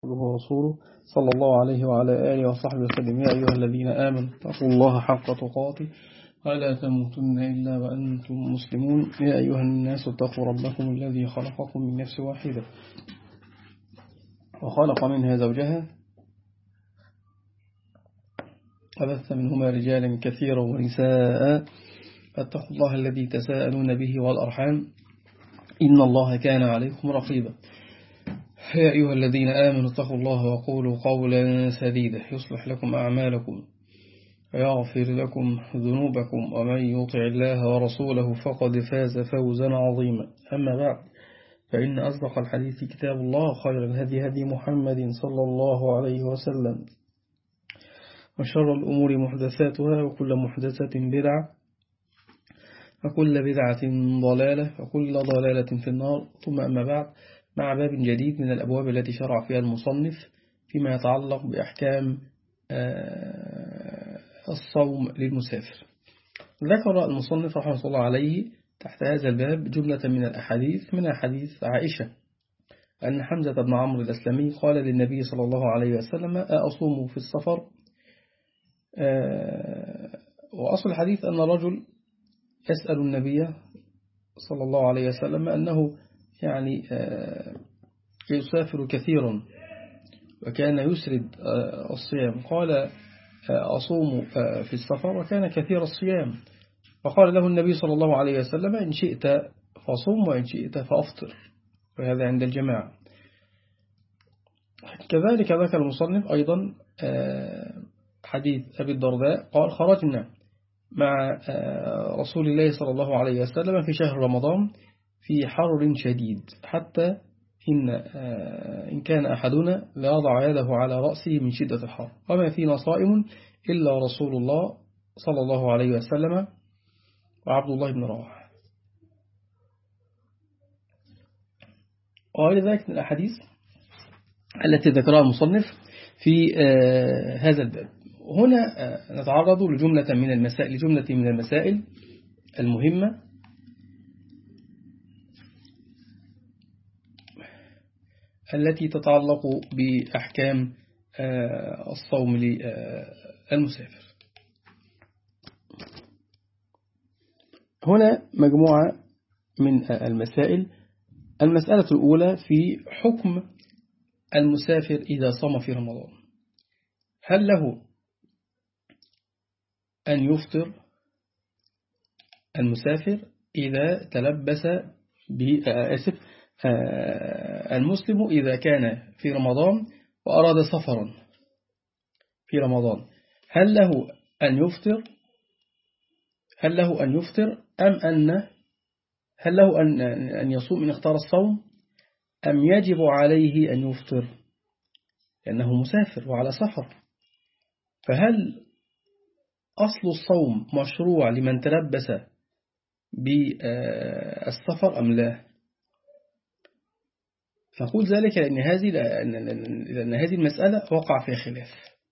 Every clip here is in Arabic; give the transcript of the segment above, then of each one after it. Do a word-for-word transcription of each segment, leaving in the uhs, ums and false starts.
ورسوله صلى الله عليه وعلى آله وصحبه وسلم. يا أيها الذين آمنوا اتقوا الله حق تقاته ولا تموتن إلا وأنتم مسلمون. يا أيها الناس اتقوا ربكم الذي خلقكم من نفس واحدة وخلق منها زوجها وبث منهما رجالا كثيرا ونساء فاتقوا الله الذي تساءلون به والأرحام إن الله كان عليكم رقيبا. يا أيها الذين آمنوا اتقوا الله وقولوا قولا سديدا يصلح لكم أعمالكم ويغفر لكم ذنوبكم ومن يطع الله ورسوله فقد فاز فوزا عظيما. أما بعد فإن أصدق الحديث كتاب الله، خير الهدي هدي محمد صلى الله عليه وسلم، وشر الأمور محدثاتها وكل محدثة بدعة وكل بدعة ضلالة وكل ضلالة في النار. ثم أما بعد، مع باب جديد من الأبواب التي شرع فيها المصنف فيما يتعلق بأحكام الصوم للمسافر. ذكر المصنف رحمه الله عليه تحت هذا الباب جملة من الأحاديث، من حديث عائشة أن حمزة بن عمرو الأسلمي قال للنبي صلى الله عليه وسلم: أصوم في السفر؟ وأصل الحديث أن رجل يسأل النبي صلى الله عليه وسلم أنه يعني يسافر كثيرا وكان يسرد الصيام، قال: أصوم في السفر، وكان كثير الصيام، فقال له النبي صلى الله عليه وسلم: إن شئت فصوم وإن شئت فأفطر، وهذا عند الجماعة. كذلك ذكر المصنف أيضا حديث أبي الدرداء قال: خرجنا مع رسول الله صلى الله عليه وسلم في شهر رمضان في حر شديد، حتى إن, إن كان أحدنا ليضع يده على رأسه من شدة الحر، وما فينا صائم إلا رسول الله صلى الله عليه وسلم وعبد الله بن رواحة. وغير ذلك من الأحاديث التي ذكرها المصنف في هذا الباب. هنا نتعرض لجملة من المسائل لجملة من المسائل المهمة التي تتعلق بأحكام الصوم للمسافر. هنا مجموعة من المسائل. المسألة الأولى في حكم المسافر إذا صام في رمضان. هل له أن يفطر المسافر إذا تلبس بأسف المسلم إذا كان في رمضان وأراد سفرا في رمضان، هل له أن يفطر هل له أن يفطر أم أن هل له أن أن يصوم إن اختار الصوم، أم يجب عليه أن يفطر لأنه مسافر وعلى سفر؟ فهل أصل الصوم مشروع لمن تلبس بالسفر أم لا؟ نقول ذلك لأن هذه لأن هذه المسألة وقع فيها خلاف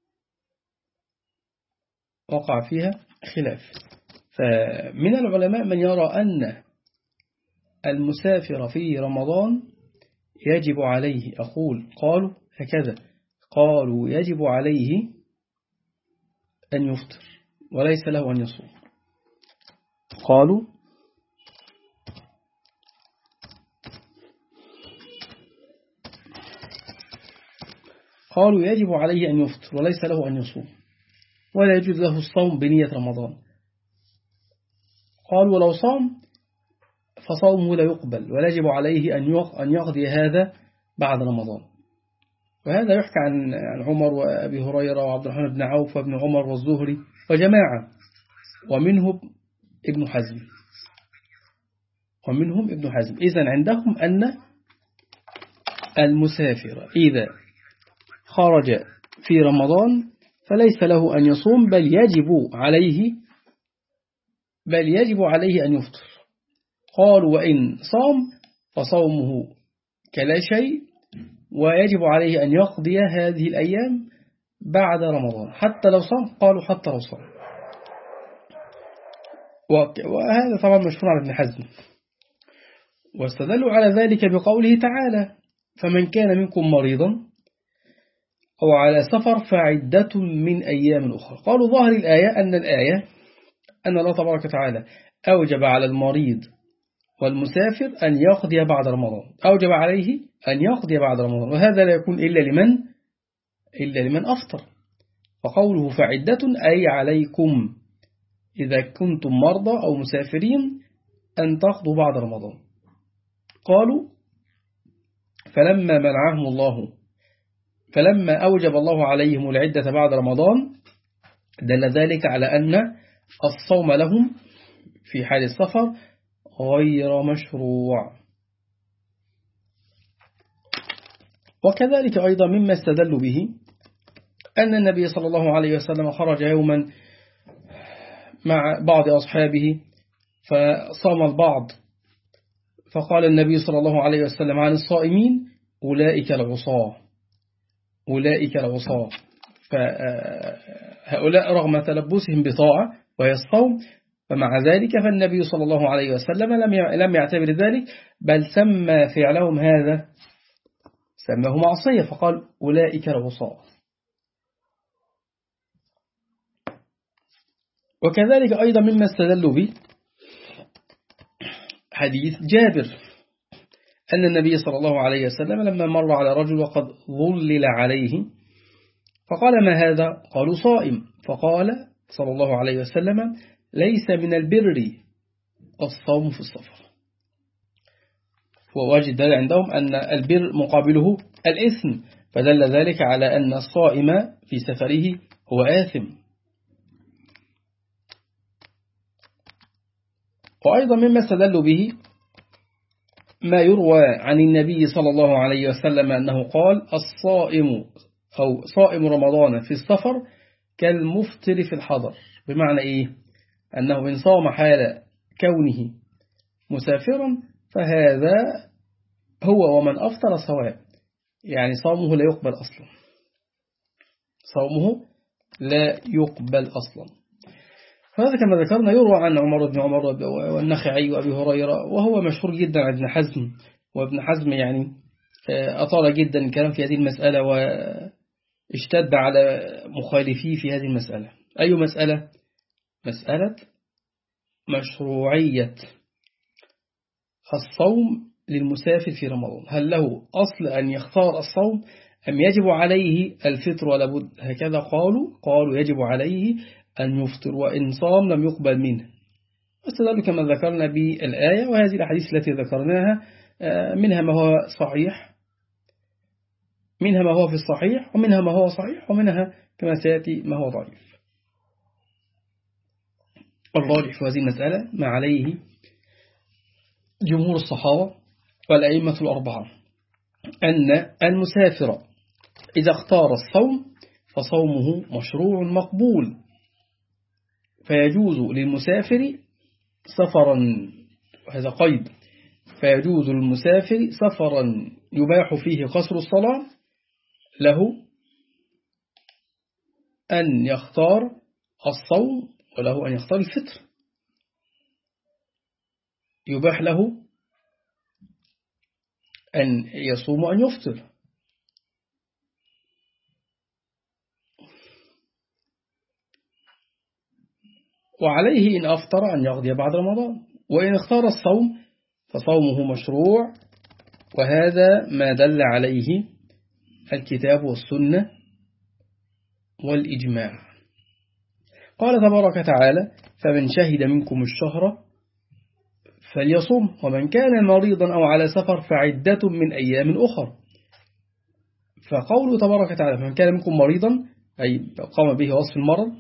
وقع فيها خلاف فمن العلماء من يرى أن المسافر في رمضان يجب عليه، أقول قالوا هكذا، قالوا يجب عليه أن يفطر وليس له أن يصوم. قالوا قالوا يجب عليه أن يفطر وليس له أن يصوم، ولا يجوز له الصوم بنية رمضان. قالوا ولو صام فصومه لا يقبل ولا يجب عليه أن يقضي هذا بعد رمضان. وهذا يحكى عن عمر وأبي هريرة وعبد الرحمن بن عوف وابن عمر والزهري وجماعة، ومنهم ابن حزم ومنهم ابن حزم إذن عندهم أن المسافر إذا خرج في رمضان فليس له أن يصوم، بل يجب عليه بل يجب عليه أن يفطر. قالوا وإن صام فصومه كلا شيء، ويجب عليه أن يقضي هذه الأيام بعد رمضان حتى لو صام. قالوا حتى لو صام. وهذا طبعا مشهور على ابن حزم، واستدلوا على ذلك بقوله تعالى: فمن كان منكم مريضا أو على سفر فعدة من أيام أخرى. قالوا ظاهر الآية أن الآية أن الله تبارك وتعالى أوجب على المريض والمسافر أن يقضي بعد رمضان، أوجب عليه أن يقضي بعد رمضان، وهذا لا يكون إلا لمن إلا لمن أفطر. فقوله فعدة أي عليكم إذا كنتم مرضى أو مسافرين أن تقضوا بعد رمضان. قالوا فلما منعهم الله فلما أوجب الله عليهم العدة بعد رمضان دل ذلك على أن الصوم لهم في حال السفر غير مشروع. وكذلك أيضا مما استدلوا به أن النبي صلى الله عليه وسلم خرج يوما مع بعض أصحابه فصام البعض، فقال النبي صلى الله عليه وسلم عن الصائمين أولئك العصاة أولئك العصاة. فهؤلاء رغم تلبسهم بطاعة وهي الصوم، فمع ذلك فالنبي صلى الله عليه وسلم لم يعتبر ذلك، بل سمى فعلهم هذا سماه معصية، فقال أولئك العصاة. وكذلك أيضا مما استدلوا به حديث جابر أن النبي صلى الله عليه وسلم لما مر على رجل وقد ظلل عليه فقال ما هذا؟ قالوا صائم. فقال صلى الله عليه وسلم ليس من البر الصوم في السفر. ووجد عندهم أن البر مقابله الإثم، فدل ذلك على أن الصائم في سفره هو آثم. وأيضا مما استدلوا به ما يروى عن النبي صلى الله عليه وسلم أنه قال الصائم أو صائم رمضان في السفر كالمفطر في الحضر. بمعنى إيه؟ أنه إن صام حال كونه مسافرا فهذا هو ومن أفطر سواء، يعني صومه لا يقبل أصلا، صومه لا يقبل أصلا. هذا كما ذكرنا يروى عن عمر بن عمر والنخعي وأبي هريرة، وهو مشهور جدا عن ابن حزم. وابن حزم يعني أطال جدا الكلام في هذه المسألة واشتد على مخالفيه في هذه المسألة. أي مسألة؟ مسألة مشروعية الصوم للمسافر في رمضان، هل له أصل أن يختار الصوم أم يجب عليه الفطر ولا بد؟ هكذا قالوا قالوا يجب عليه أن يفطر، وإن صام لم يقبل منه. واستدلوا كما ذكرنا بالآية، وهذه الأحاديث التي ذكرناها منها ما هو صحيح منها ما هو في الصحيح ومنها ما هو صحيح ومنها كما سيأتي ما هو ضعيف. الراجح في هذه المسألة ما عليه جمهور الصحابة والأئمة الأربعة أن المسافر إذا اختار الصوم فصومه مشروع مقبول، فيجوز للمسافر سفرا، هذا قيد، فيجوز للمسافر سفرا يباح فيه قصر الصلاة له أن يختار الصوم وله أن يختار الفطر، يباح له أن يصوم وأن يفطر. وعليه إن أفطر أن يقضي بعد رمضان، وإن اختار الصوم فصومه مشروع، وهذا ما دل عليه الكتاب والسنة والإجماع. قال تبارك وتعالى فمن شهد منكم الشهر فليصم ومن كان مريضا أو على سفر فعدة من أيام أخر. فقوله تبارك وتعالى فمن كان منكم مريضا أي قام به وصف المرض،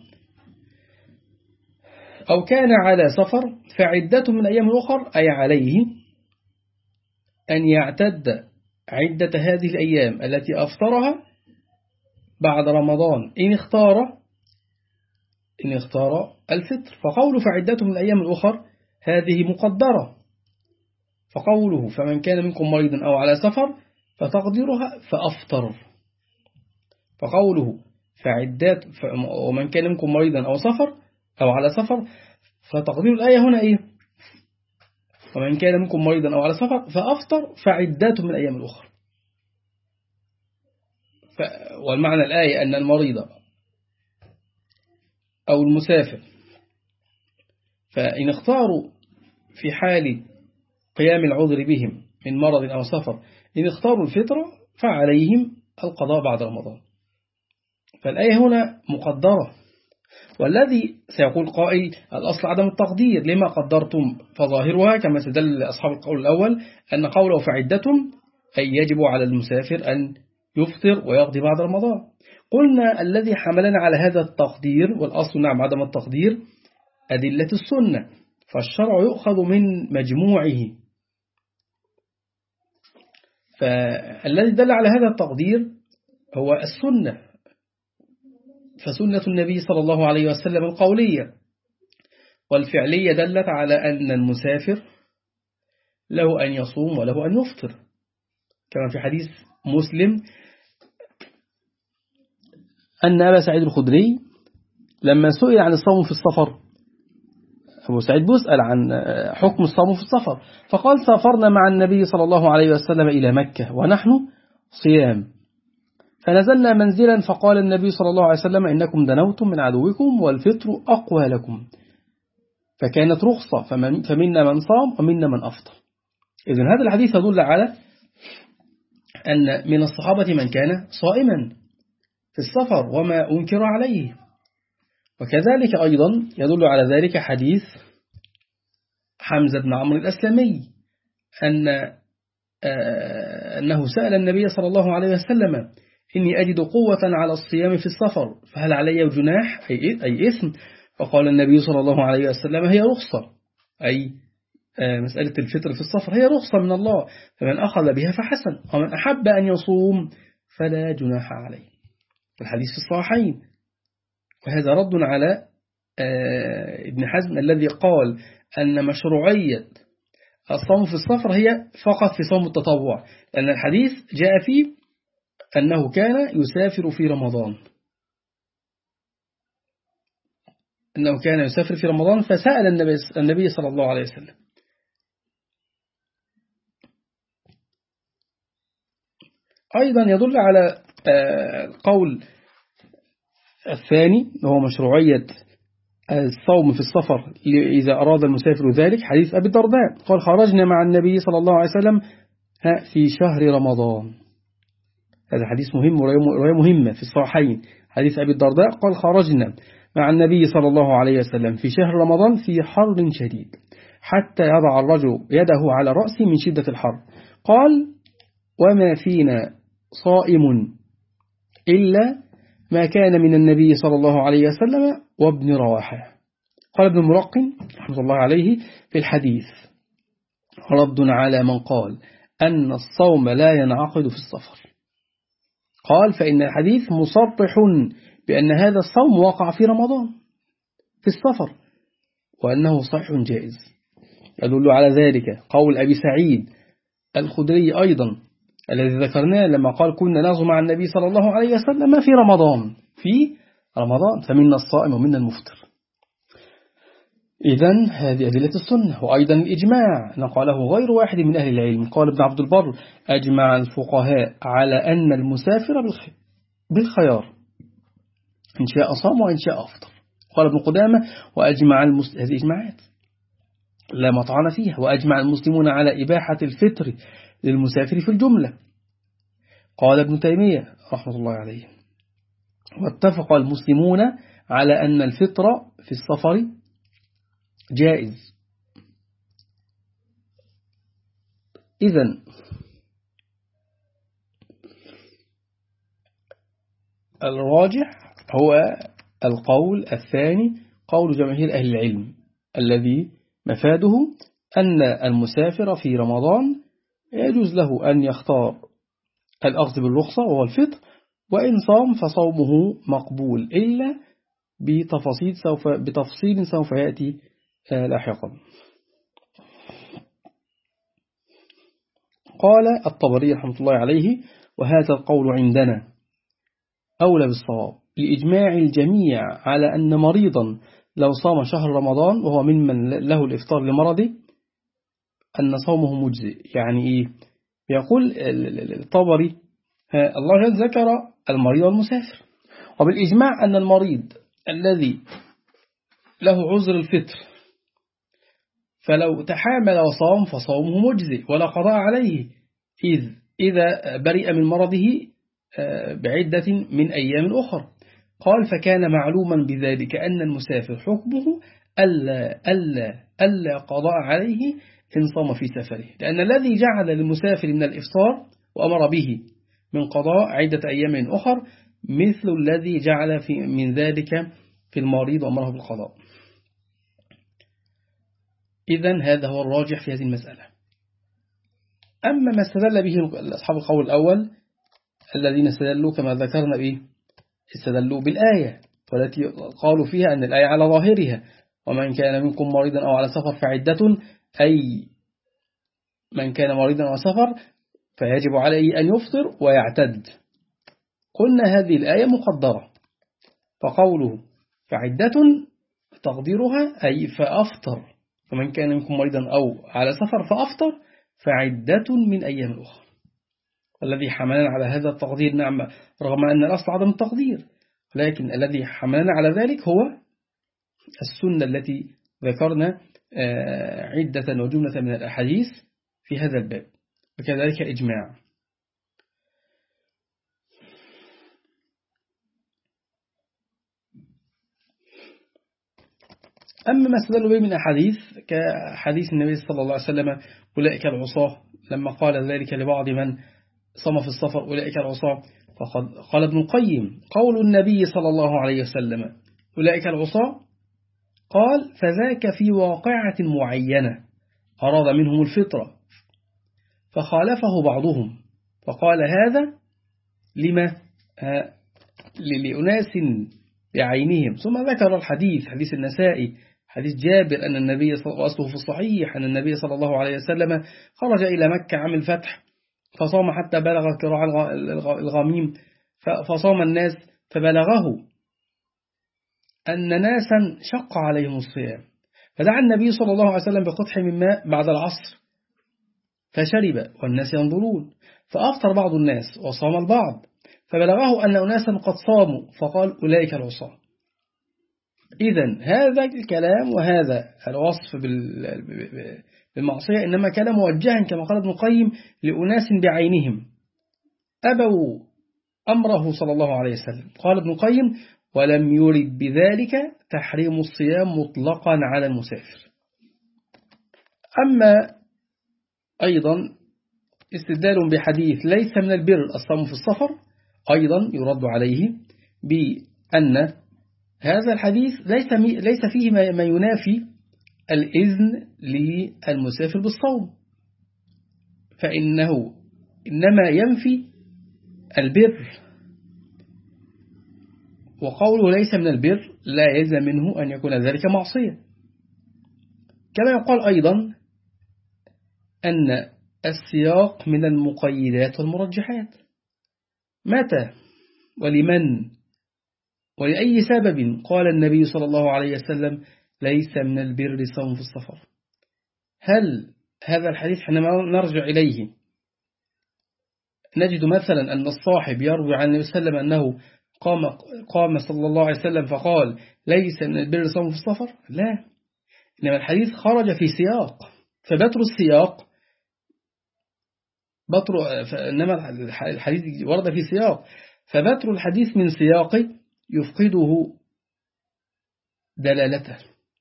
أو كان على سفر فعدة من أيام أخر أي عليه أن يعتد عدة هذه الأيام التي أفطرها بعد رمضان إن اختار إن اختار الفطر. فقوله فعدة من أيام الأخر هذه مقدرة، فقوله فمن كان منكم مريضا أو على سفر فتقديرها فأفطر. فقوله فعدات ومن كان منكم مريضا أو سفر أو على سفر فتقدير الآية هنا إيه؟ ومن كان منكم مريضا أو على سفر فأفطر فعدات من أيام الأخر. والمعنى الآية أن المريض أو المسافر فإن اختاروا في حال قيام العذر بهم من مرض أو سفر إن اختاروا الفطرة فعليهم القضاء بعد رمضان. فالآية هنا مقدرة، والذي سيقول قائل الأصل عدم التقدير لما قدرتم، فظاهرها كما استدل أصحاب القول الأول أن قوله فعدتم أي يجب على المسافر أن يفطر ويقضي بعد رمضان. قلنا الذي حملنا على هذا التقدير والأصل نعم عدم التقدير أدلة السنة، فالشرع يؤخذ من مجموعه، فالذي دل على هذا التقدير هو السنة، فسنة النبي صلى الله عليه وسلم القولية والفعلية دلت على أن المسافر له أن يصوم وله أن يفطر، كما في حديث مسلم أن أبا سعيد الخدري لما سئل عن الصوم في السفر، أبو سعيد بيسأل عن حكم الصوم في السفر، فقال سافرنا مع النبي صلى الله عليه وسلم إلى مكة ونحن صيام، فنزلنا منزلا فقال النبي صلى الله عليه وسلم إنكم دنوتم من عدوكم والفطر أقوى لكم، فكانت رخصة فمنا من صام ومنا من أفطر. إذن هذا الحديث يدل على أن من الصحابة من كان صائما في السفر وما أنكر عليه، وكذلك أيضا يدل على ذلك حديث حمزة بن عمرو الأسلمي أن أنه سأل النبي صلى الله عليه وسلم إني أجد قوة على الصيام في السفر فهل علي جناح أي إثم؟ فقال النبي صلى الله عليه وسلم هي رخصة، أي مسألة الفطر في السفر هي رخصة من الله، فمن أخذ بها فحسن، ومن أحب أن يصوم فلا جناح عليه. الحديث في الصحيحين، وهذا رد على ابن حزم الذي قال أن مشروعية الصوم في السفر هي فقط في صوم التطوع، لأن الحديث جاء فيه أنه كان يسافر في رمضان أنه كان يسافر في رمضان فسأل النبي, النبي صلى الله عليه وسلم. أيضا يدل على القول الثاني وهو مشروعية الصوم في السفر إذا أراد المسافر ذلك حديث أبي الدرداء قال خرجنا مع النبي صلى الله عليه وسلم في شهر رمضان. هذا حديث مهم ورواية مهمة في الصحيحين. حديث أبي الدرداء قال خرجنا مع النبي صلى الله عليه وسلم في شهر رمضان في حر شديد حتى يضع الرجل يده على رأسه من شدة الحر، قال وما فينا صائم إلا ما كان من النبي صلى الله عليه وسلم وابن رواحة. قال ابن الملقن رحمة الله عليه في الحديث رد على من قال أن الصوم لا ينعقد في السفر، قال فإن الحديث مصرح بأن هذا الصوم وقع في رمضان في السفر وأنه صحيح جائز. يدل على ذلك قول أبي سعيد الخدري أيضا الذي ذكرناه لما قال كنا نغزو مع النبي صلى الله عليه وسلم في رمضان في رمضان فمنا الصائم ومنا المفطر. إذن هذه أدلة السنة. وأيضا الإجماع نقله غير واحد من أهل العلم، قال ابن عبد البر أجمع الفقهاء على أن المسافر بالخيار إن شاء صام وإن شاء أفطر. قال ابن قدامة وأجمع المسلمون، هذه إجماعات لا مطعن فيها، وأجمع المسلمون على إباحة الفطر للمسافر في الجملة. قال ابن تيمية رحمة الله عليه واتفق المسلمون على أن الفطر في السفر جائز. إذن الراجح هو القول الثاني قول جماهير أهل العلم الذي مفاده أن المسافر في رمضان يجوز له أن يختار الأخذ بالرخصة وهو الفطر، وإن صام فصومه مقبول إلا بتفاصيل سوف, بتفصيل سوف يأتي لاحقا. قال الطبري رحمة الله عليه وهذا القول عندنا أولى بالصواب لإجماع الجميع على أن مريضا لو صام شهر رمضان وهو ممن له الإفطار لمرضه أن صومه مجزئ. يعني إيه؟ يقول الطبري الله جل ذكر المريض والمسافر، وبالإجماع أن المريض الذي له عذر الفطر فلو تحامل وصام فصومه مجزئ ولا قضاء عليه، إذ إذا برئ من مرضه بعدة من أيام أخرى. قال فكان معلوما بذلك أن المسافر حكمه ألا, ألا, ألا قضاء عليه إن صام في سفره، لأن الذي جعل للمسافر من الإفطار وأمر به من قضاء عدة أيام أخر مثل الذي جعل في من ذلك في المريض وأمره بالقضاء. إذن هذا هو الراجح في هذه المسألة. أما ما استدل به أصحاب القول الأول الذين استدلوا كما ذكرنا به استدلوا بالآية والتي قالوا فيها أن الآية على ظاهرها ومن كان منكم مريضا أو على سفر فعدة، أي من كان مريضا أو سفر فيجب عليه أن يفطر ويعتد. قلنا هذه الآية مقدرة، فقوله فعدة تقديرها أي فأفطر، ومن كان منكم مريضا أو على سفر فأفطر فعدة من أيام أخرى. الذي حملنا على هذا التقدير نعم رغم أن الأصل عدم التقدير، لكن الذي حملنا على ذلك هو السنة التي ذكرنا عدة وجملة من الأحاديث في هذا الباب، وكذلك إجماع. أما ما استدلوا به من أحاديث كحديث النبي صلى الله عليه وسلم أولئك العصاة، لما قال ذلك لبعض من صام في السفر أولئك العصاة، فقد قال ابن القيم قول النبي صلى الله عليه وسلم أولئك العصاة قال فذاك في واقعة معينة أراد منهم الفطرة فخالفه بعضهم فقال هذا لما لأناس بعينهم، ثم ذكر الحديث حديث النسائي حديث جابر أن النبي وأصله في الصحيح أن النبي صلى الله عليه وسلم خرج إلى مكة عام الفتح فصام حتى بلغ كراع الغميم فصام الناس، فبلغه أن ناسا شق عليهم الصيام فدعا النبي صلى الله عليه وسلم بقدح من ماء بعد العصر فشرب والناس ينظرون، فأفطر بعض الناس وصام البعض، فبلغه أن أناسا قد صاموا فقال أولئك العصاة. إذن هذا الكلام وهذا الوصف بالمعصية إنما كان موجها كما قال ابن القيم لأناس بعينهم أبوا أمره صلى الله عليه وسلم. قال ابن القيم ولم يرد بذلك تحريم الصيام مطلقا على المسافر. أما أيضا استدلال بحديث ليس من البر الصوم في السفر أيضا يرد عليه بأن هذا الحديث ليس ليس فيه ما ينافي الإذن للمسافر بالصوم، فإنه إنما ينفي البر، وقوله ليس من البر لا يلزم منه أن يكون ذلك معصية. كما يقال أيضا أن السياق من المقيدات والمرجحات، متى ولمن ولأي سبب قال النبي صلى الله عليه وسلم ليس من البر صوم في السفر؟ هل هذا الحديث حينما نرجع إليه نجد مثلا أن الصاحب يروي عن النبي صلى الله عليه وسلم أنه قام, قام صلى الله عليه وسلم فقال ليس من البر صوم في السفر؟ لا، إنما الحديث خرج في سياق، فبتر السياق بتر إنما الحديث ورد في سياق، فبتر الحديث من سياقه يفقده دلالته.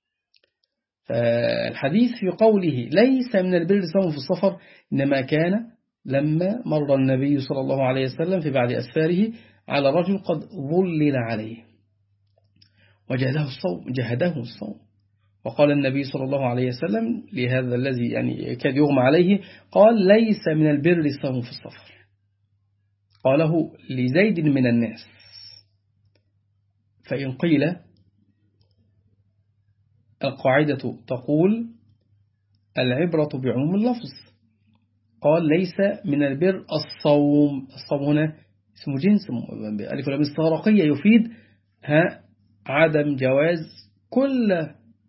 فالحديث في قوله ليس من البر صوم في السفر إنما كان لما مر النبي صلى الله عليه وسلم في بعد أسفاره على رجل قد ظلل عليه وجهده الصوم جهده الصوم، وقال النبي صلى الله عليه وسلم لهذا الذي يعني كاد يغمى عليه قال ليس من البر الصوم في السفر، قاله لزيد من الناس. فإن قيل القاعدة تقول العبرة بعموم اللفظ، قال ليس من البر الصوم، الصوم هنا اسم جنس ألف ولام استغراقية يفيد ها عدم جواز كل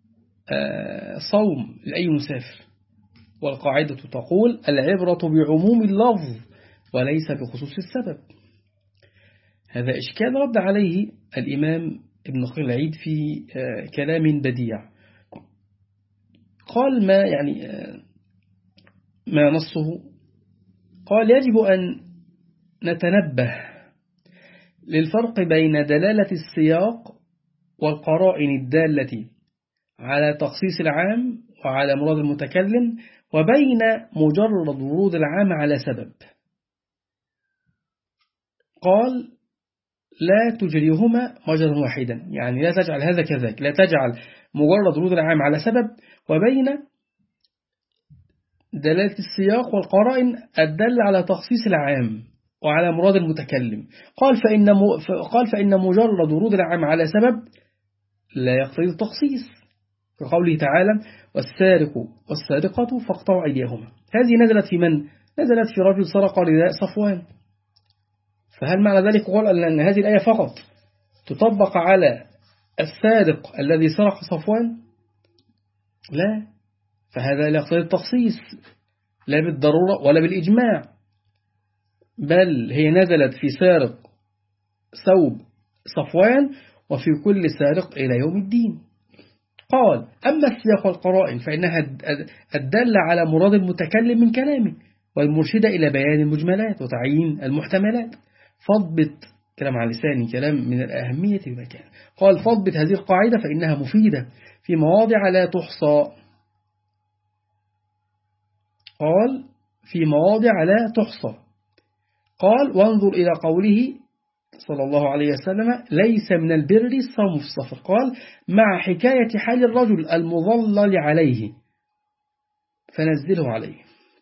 صوم لأي مسافر، والقاعدة تقول العبرة بعموم اللفظ وليس بخصوص السبب. هذا إشكال رد عليه الإمام ابن نقيل العيد في كلام بديع. قال ما يعني ما نصه، قال يجب أن نتنبه للفرق بين دلالة السياق والقرائن الدالة على تخصيص العام وعلى مراد المتكلم، وبين مجرد ورود العام على سبب. قال لا تجريهما مجرا واحدا، يعني لا تجعل هذا كذاك، لا تجعل مجرد ورود العام على سبب وبين دلالة السياق والقرائن الدالة على تخصيص العام وعلى مراد المتكلم. قال فإن, قال فإن مجرد ورود العام على سبب لا يقتضي التخصيص، كقوله تعالى والسارق والسارقة فاقطعوا أيديهما. هذه نزلت في من؟ نزلت في رجل سرق رداء صفوان. فهل معنى ذلك قال أن هذه الآية فقط تطبق على السارق الذي سرق صفوان؟ لا، فهذا لا يقتضي التخصيص لا بالضرورة ولا بالإجماع، بل هي نزلت في سارق ثوب صفوان وفي كل سارق إلى يوم الدين. قال أما السياق والقرائن فإنها الدالة على مراد المتكلم من كلامه والمرشدة إلى بيان المجملات وتعيين المحتملات. فضبط كلام على لساني، كلام من الأهمية بمكان. قال فضبط هذه القاعدة فإنها مفيدة في مواضع لا تحصى. قال في مواضع لا تحصى. قال وانظر إلى قوله صلى الله عليه وسلم ليس من البر الصوم في السفر. قال مع حكاية حال الرجل المظلل عليه فنزله عليه.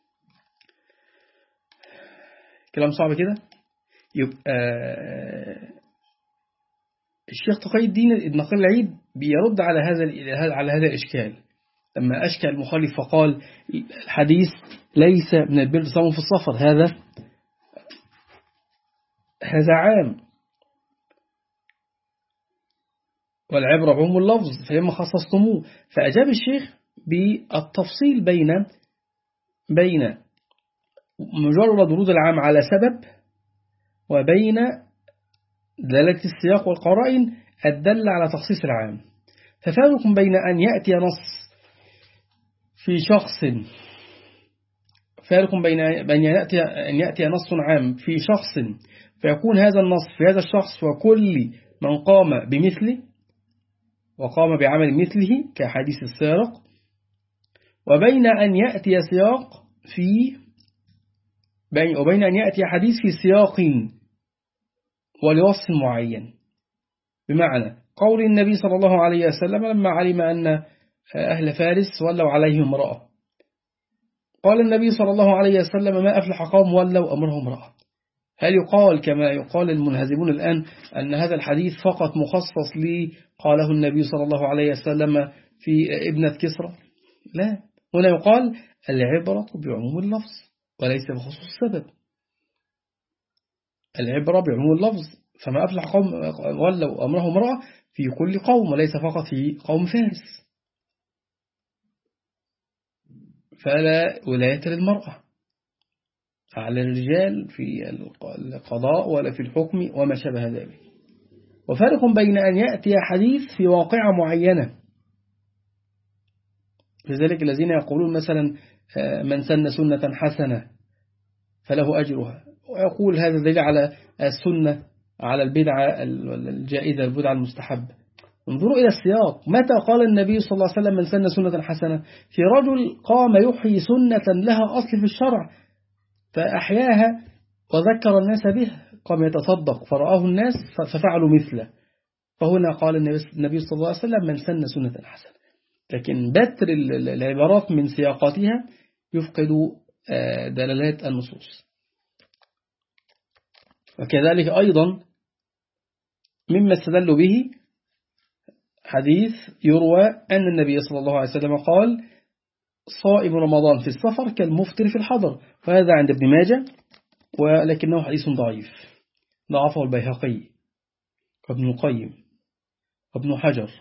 كلام صعب كده. يبقى الشيخ تقي الدين ابن نقيل العيد بيرد على هذا على هذا الإشكال لما أشكل المخالف فقال الحديث ليس من البر الصوم في السفر، هذا هذا عام والعبرة بعموم اللفظ فلما خصصتموه. فأجاب الشيخ بالتفصيل بين بين مجرد ورود العام على سبب وبين دلالة السياق والقرائن الدالة على تخصيص العام. ففارق بين أن يأتي نص في شخص فارق بين أن يأتي أن يأتي نص عام في شخص فيكون هذا النص في هذا الشخص وكل من قام بمثله وقام بعمل مثله كحديث السارق، وبين أن يأتي سياق في بين وبين أن يأتي حديث في سياق ولوصف معين. بمعنى قول النبي صلى الله عليه وسلم لما علم أن أهل فارس ولوا عليه امرأة، قال النبي صلى الله عليه وسلم ما أفلح قوم ولوا أمرهم امرأة. هل يقال كما يقال المنهزمون الآن أن هذا الحديث فقط مخصص لي قاله النبي صلى الله عليه وسلم في ابنة كسرى؟ لا، هنا يقال العبرة بعموم اللفظ وليس بخصوص السبب. العبرة بعموم اللفظ، فما أفلح قوم ولوا أمرهم امرأة في كل قوم وليس فقط في قوم فارس. فلا ولاية للمرأة على الرجال في القضاء ولا في الحكم وما شابه ذلك. وفرق بين أن يأتي حديث في واقعة معينة، لذلك الذين يقولون مثلا من سن سنة حسنة فله أجرها، ويقول هذا دليل على السنة على البدعة الجائزة البدعة المستحبة. انظروا إلى السياق، متى قال النبي صلى الله عليه وسلم من سن سنة حسنة؟ في رجل قام يحيي سنة لها أصل في الشرع فأحياها وذكر الناس به، قام يتصدق فرآه الناس ففعلوا مثله، فهنا قال النبي صلى الله عليه وسلم من سن سنة حسنة. لكن بتر العبارات من سياقاتها يفقد دلالات النصوص. وكذلك أيضا مما استدل به حديث يروى أن النبي صلى الله عليه وسلم قال صائم رمضان في السفر كالمفطر في الحضر، وهذا عند ابن ماجه ولكنه حديث ضعيف ضعفه البيهقي وابن القيم وابن حجر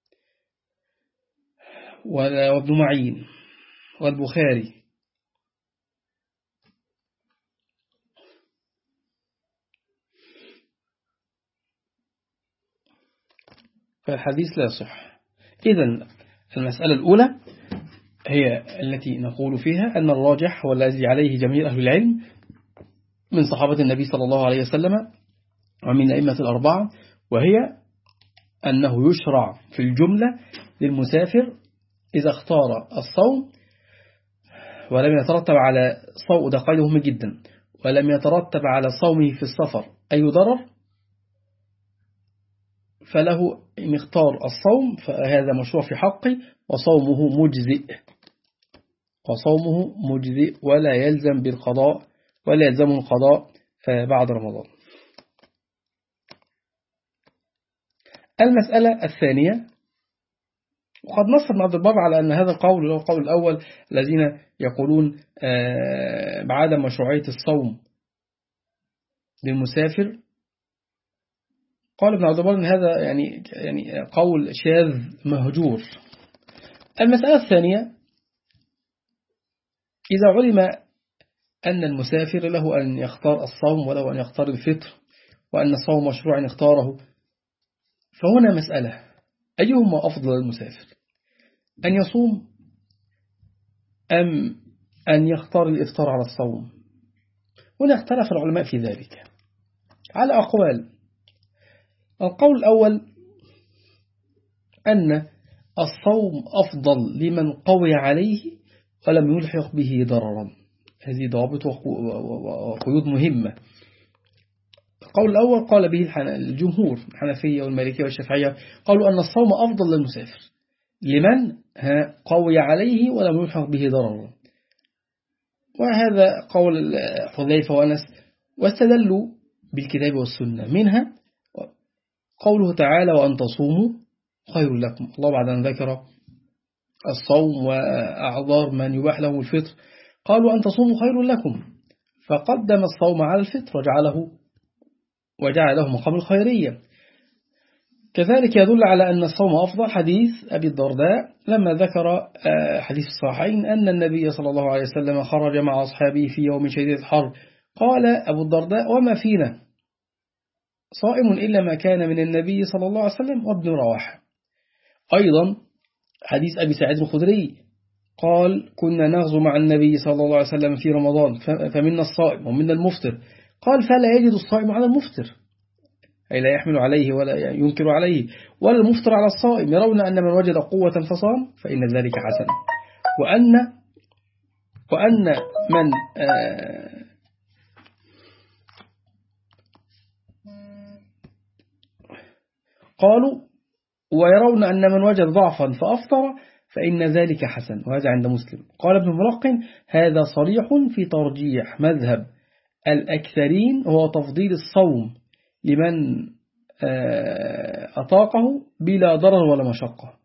وابن معين والبخاري. فالحديث لا يصح. إذن المسألة الأولى هي التي نقول فيها أن الراجح هو الذي عليه جميع أهل العلم من صحابة النبي صلى الله عليه وسلم ومن الأئمة الأربعة، وهي أنه يشرع في الجملة للمسافر إذا اختار الصوم ولم يترتب على صوم، ده قيد مهم جدا، ولم يترتب على صومه في السفر أي ضرر، فله إن اختار الصوم فهذا مشروع في حقه وصومه مجزئ وصومه مجزئ ولا يلزم بالقضاء ولا يلزم القضاء بعد رمضان. المسألة الثانية، وقد نص ابن عبد البر على أن هذا القول هو القول الأول الذين يقولون بعدم مشروعية الصوم للمسافر. قال ابن عبد البر أن هذا يعني يعني قول شاذ مهجور. المسألة الثانية، إذا علم أن المسافر له أن يختار الصوم وله أن يختار الفطر وأن الصوم مشروع أن يختاره، فهنا مسألة أيهما أفضل للمسافر، أن يصوم أم أن يختار الإفطار على الصوم؟ هنا اختلف العلماء في ذلك على أقوال. القول الأول أن الصوم أفضل لمن قوي عليه ولم يلحق به ضررا. هذه ضوابط وقيود مهمة. القول الأول قال به الجمهور الحنفية والمالكية والشافعية، قالوا أن الصوم أفضل للمسافر لمن قوي عليه ولم يلحق به ضرر، وهذا قول حذيفة وأنس، واستدلوا بالكتاب والسنة، منها قوله تعالى وأن تصوموا خير لكم. الله بعد أن ذكر الصوم وأعذار من يباح له الفطر قالوا أن تصوموا خير لكم، فقدم الصوم على الفطر وجعله وجعله مقام الخيرية. كذلك يدل على أن الصوم أفضل حديث أبي الدرداء لما ذكر حديث الصحيحين أن النبي صلى الله عليه وسلم خرج مع أصحابه في يوم شديد الحر، قال أبو الدرداء وما فينا صائم إلا ما كان من النبي صلى الله عليه وسلم وابن رواحة. أيضا حديث أبي سعيد الخدري قال كنا نغزو مع النبي صلى الله عليه وسلم في رمضان فمنا الصائم ومنا المفطر، قال فلا يجد الصائم على المفطر، أي لا يحمل عليه ولا ينكر عليه، ولا المفطر على الصائم، يرون أن من وجد قوة فصام فإن ذلك حسن، وأن وأن من آه قالوا ويرون أن من وجد ضعفا فأفطر فإن ذلك حسن، وهذا عند مسلم. قال ابن ملقن هذا صريح في ترجيح مذهب الأكثرين هو تفضيل الصوم لمن أطاقه بلا ضرر ولا مشقة.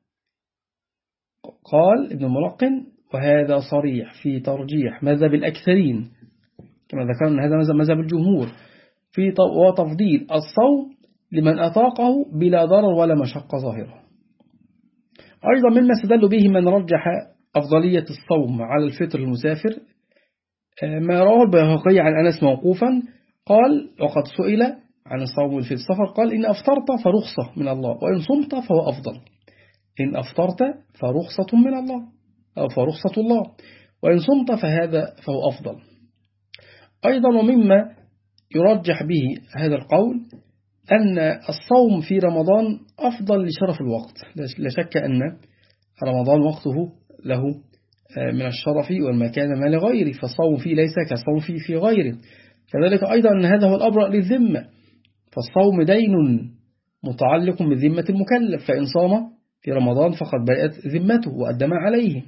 قال ابن ملقن وهذا صريح في ترجيح مذهب الأكثرين كما ذكرنا هذا مذهب الجمهور في وتفضيل الصوم لمن أطاقه بلا ضرر ولا مشقة ظاهرة. أيضا مما استدل به من رجح أفضلية الصوم على الفطر المسافر ما رواه البيهقي عن أنس موقوفا قال وقد سئل عن الصوم في السفر قال إن أفطرت فرخصة من الله وإن صمت فهو أفضل. إن أفطرت فرخصة من الله أو فرخصة الله وإن صمت فهذا فهو أفضل. أيضا ومما يرجح به هذا القول أن الصوم في رمضان أفضل لشرف الوقت. لا شك أن رمضان وقته له من الشرف والمكان ما لغيره، فالصوم فيه ليس كالصوم فيه في غيره. كذلك أيضا أن هذا هو الأبرأ للذمة، فالصوم دين متعلق بذمة المكلف، فإن صام في رمضان فقد برئت ذمته وأدى ما عليه.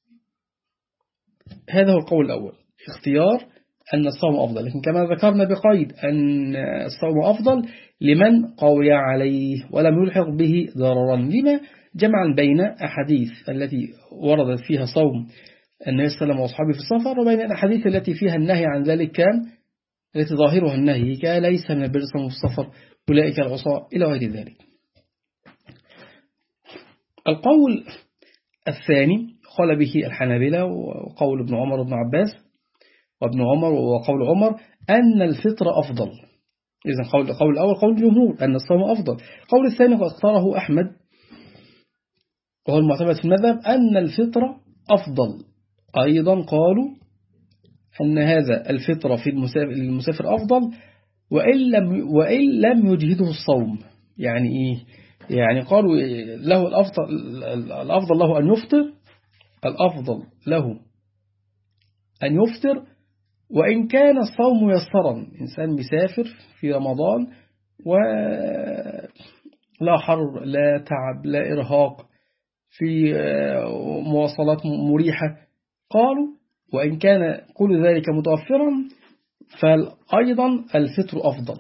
هذا هو القول الأول، اختيار أن الصوم أفضل، لكن كما ذكرنا بقيد أن الصوم أفضل لمن قوي عليه ولم يلحق به ضررا، لما جمعا بين أحاديث التي وردت فيها صوم النبي صلى الله عليه وسلم وأصحابه في السفر وبين الأحاديث التي فيها النهي عن ذلك كان التي ظاهرها النهي كليس من البر صوم في السفر أولئك العصاة إلى غير ذلك. القول الثاني قال به الحنابلة وقول ابن عمر وابن عباس وابن عمر وقول عمر أن الفطر أفضل. إذن قول, قول الأول قول الجمهور أن الصوم أفضل. قول الثاني قد اختاره أحمد وهو المعتمد في المذهب أن الفطرة أفضل. أيضا قالوا أن هذا الفطرة في المسافر أفضل وإن لم, وإن لم يجهده الصوم. يعني إيه؟ يعني قالوا له الأفضل, الأفضل له أن يفطر الأفضل له أن يفطر وإن كان الصوم يسرا. إنسان مسافر في رمضان ولا حر لا تعب لا إرهاق في مواصلات مريحة، قالوا وإن كان كل ذلك متوفرا فأيضا الفطر أفضل.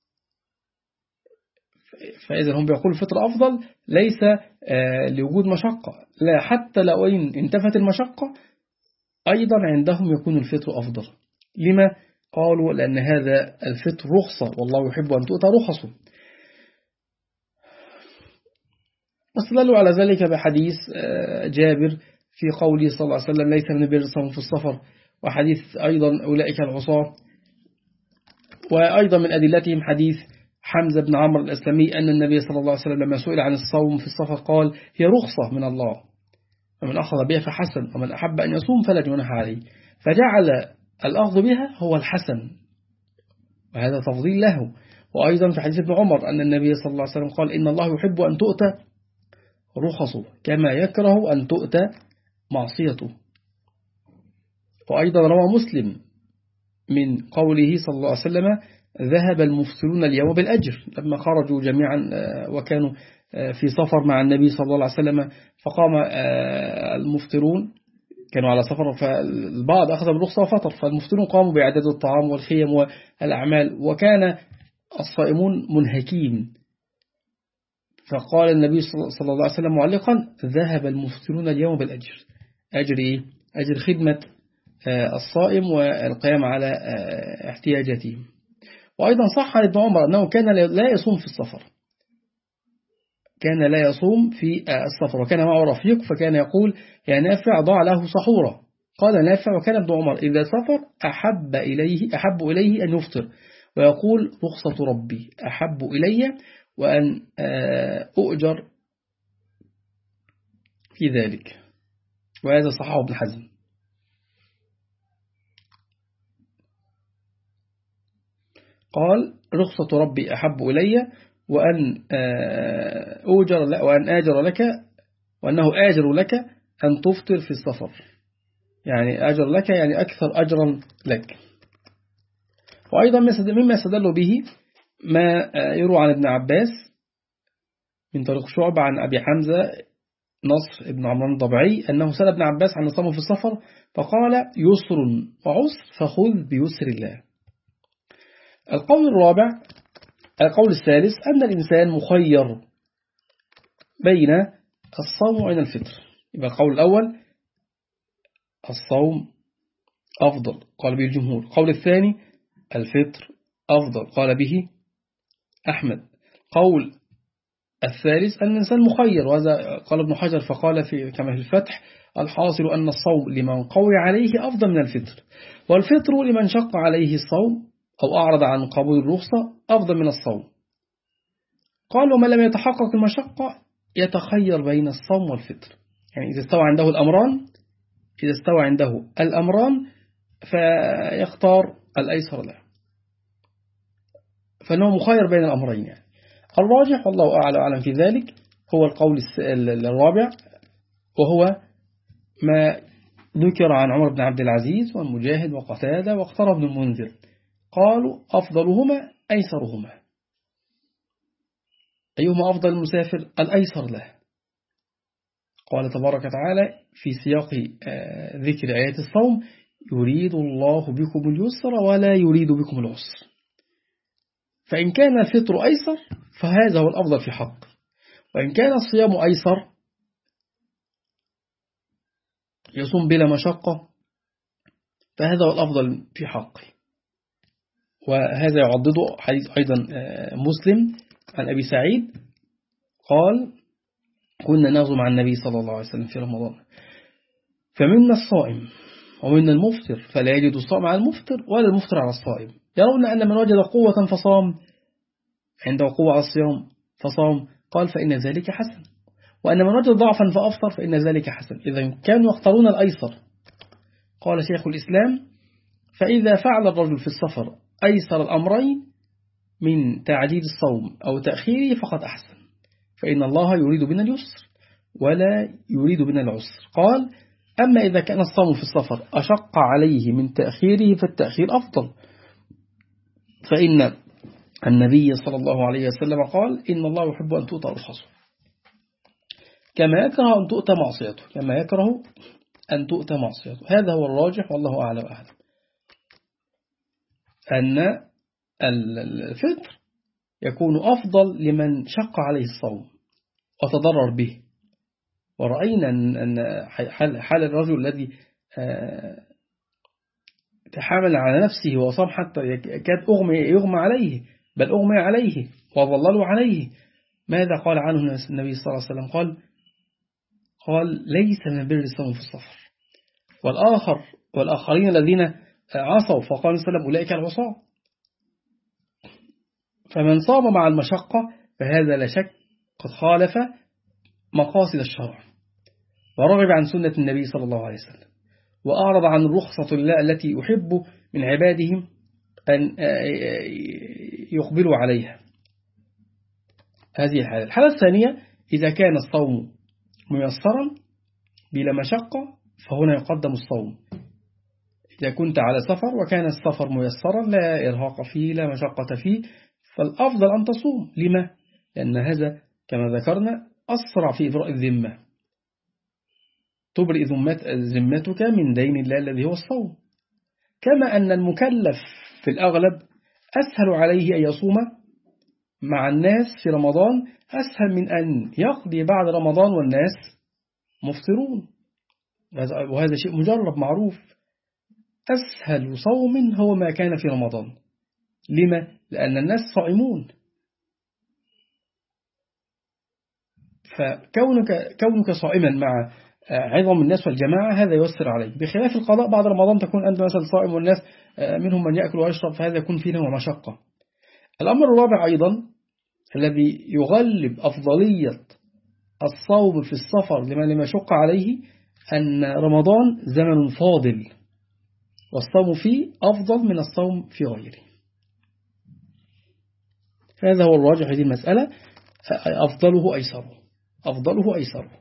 فإذا هم بيقولوا الفطر أفضل ليس لوجود مشقة، لا، حتى لو إن انتفت المشقة أيضا عندهم يكون الفطر أفضل. لما؟ قالوا لأن هذا الفطر رخصة والله يحب أن تؤتى رخصه. واستدلوا على ذلك بحديث جابر في قوله صلى الله عليه وسلم ليس من البر الصوم في السفر، وحديث أيضا أولئك العصاة. وأيضا من أدلتهم حديث حمزة بن عمرو الأسلمي أن النبي صلى الله عليه وسلم لما سئل عن الصوم في السفر قال هي رخصة من الله ومن أخذ بها فحسن ومن أحب أن يصوم فلا جناح عليه، فجعل الأخذ بها هو الحسن وهذا تفضيل له. وأيضا في حديث ابن عمر أن النبي صلى الله عليه وسلم قال إن الله يحب أن تؤتى رخصه كما يكره أن تؤتى معصيته. وأيضا روى مسلم من قوله صلى الله عليه وسلم ذهب المفطرون اليوم بالأجر، لما خرجوا جميعا وكانوا في سفر مع النبي صلى الله عليه وسلم فقام المفطرون كانوا على سفر فالبعض أخذ بالرخصة وفطر، فالمفطرون قاموا بإعداد الطعام والخيم والأعمال وكان الصائمون منهكين، فقال النبي صلى الله عليه وسلم معلقا ذهب المفطرون اليوم بالأجر. أجر إيه؟ أجر خدمة الصائم والقيام على احتياجاته. وأيضا صح عن ابن عمر أنه كان لا يصوم في السفر، كان لا يصوم في السفر وكان معه رفيق فكان يقول يا نافع ضع له سحورا. قال نافع وكان ابن عمر إذا سفر أحب إليه أحب إليه أن يفطر ويقول رخصة ربي أحب إلي وأن أؤجر في ذلك. وهذا صححه ابن حزم. قال رخصة ربي أحب إلي وأن أوجر وأن آجر لك وأنه آجر لك أن تفطر في السفر، يعني آجر لك يعني أكثر أجرا لك. وأيضا مما استدلوا به ما يروى عن ابن عباس من طريق شعبة عن أبي حمزة نصر ابن عمران الضبعي أنه سأل ابن عباس عن الصوم في السفر فقال يسر وعسر فخذ بيسر الله. القول الرابع القول الثالث أن الإنسان مخير بين الصوم وبين الفطر. يبقى القول الأول الصوم أفضل قال به الجمهور. القول الثاني الفطر أفضل قال به أحمد. قول الثالث أن الإنسان مخير، وهذا قال ابن حجر فقال في كما في الفتح الحاصل أن الصوم لمن قوي عليه أفضل من الفطر، والفطر لمن شق عليه الصوم أو أعرض عن قبول الرخصة أفضل من الصوم. قال ومن لم يتحقق المشقة يتخير بين الصوم والفطر، يعني إذا استوى عنده الأمران إذا استوى عنده الأمران فيختار الأيسر له، فإنه مخير بين الأمرين. يعني الراجح والله أعلى أعلم في ذلك هو القول الرابع، وهو ما ذكر عن عمر بن عبد العزيز والمجاهد وقتادة واختار ابن المنذر، قالوا أفضلهما أيسرهما. أيهما أفضل المسافر؟ الأيسر له. قال تبارك وتعالى في سياق ذكر آيات الصوم يريد الله بكم اليسر ولا يريد بكم العسر، فإن كان الفطر أيسر فهذا هو الأفضل في حق، وإن كان الصيام أيسر يصوم بلا مشقة فهذا هو الأفضل في حق. وهذا يعضده حديث أيضا مسلم عن أبي سعيد قال كنا نغزو مع النبي صلى الله عليه وسلم في رمضان فمنا الصائم ومنا المفطر فلا يجد الصائم على المفطر ولا المفطر على الصائم، يرون أن من وجد قوة فصام عنده قوة على الصيام فصام، قال فإن ذلك حسن، وأن من وجد ضعفا فأفطر فإن ذلك حسن. إذا كانوا يختارون الأيسر. قال شيخ الإسلام: فإذا فعل الرجل في السفر أيسر الأمرين من تعجيل الصوم أو تأخيره فقد أحسن، فإن الله يريد بنا اليسر ولا يريد بنا العسر. قال: أما إذا كان الصوم في السفر أشق عليه من تأخيره فالتأخير أفضل، فإن النبي صلى الله عليه وسلم قال: إن الله يحب أن تؤتى رخصه كما يكره أن تؤتى معصيته كما يكره أن تؤتى معصيته. هذا هو الراجح والله أعلم أعلم، أن الفطر يكون أفضل لمن شق عليه الصوم وتضرر به. ورأينا أن حال الرجل الذي تحامل على نفسه وصام حتى كاد يغمى عليه، بل أغمى عليه وظللوا عليه، ماذا قال عنه النبي صلى الله عليه وسلم؟ قال قال ليس من بر الصوم في السفر. والآخر والآخرين الذين عصوا فقال صلى الله عليه وسلم: أولئك العصاة. فمن صام مع المشقة فهذا لا شك قد خالف مقاصد الشرع ورغب عن سنة النبي صلى الله عليه وسلم، وأعرض عن رخصة الله التي يحب من عبادهم أن يقبلوا عليها. هذه الحالة. الحالة الثانية: إذا كان الصوم ميسرا بلا مشقة فهنا يقدم الصوم. إذا كنت على سفر وكان السفر ميسرا لا إرهاق فيه لا مشقة فيه فالأفضل أن تصوم. لما؟ لأن هذا كما ذكرنا أسرع في إبراء الذمة، تبرئ ذمتك من دين الله الذي هو الصوم. كما أن المكلف في الأغلب أسهل عليه أن يصوم مع الناس في رمضان أسهل من أن يقضي بعد رمضان والناس مفطرون، وهذا شيء مجرب معروف. أسهل صوم هو ما كان في رمضان. لما؟ لأن الناس صائمون. فكونك كونك صائما مع عظم الناس والجماعة هذا يوسر عليك، بخلاف القضاء بعد رمضان تكون أنت مثلا صائم والناس منهم من يأكل ويشرب، فهذا يكون فيه نوع مشقة. الأمر الرابع أيضا الذي يغلب أفضلية الصوم في السفر لمن لم يشق عليه أن رمضان زمن فاضل والصوم فيه أفضل من الصوم في غيره. هذا هو الراجح في هذه المسألة، أفضله أيسره أفضله أيسره.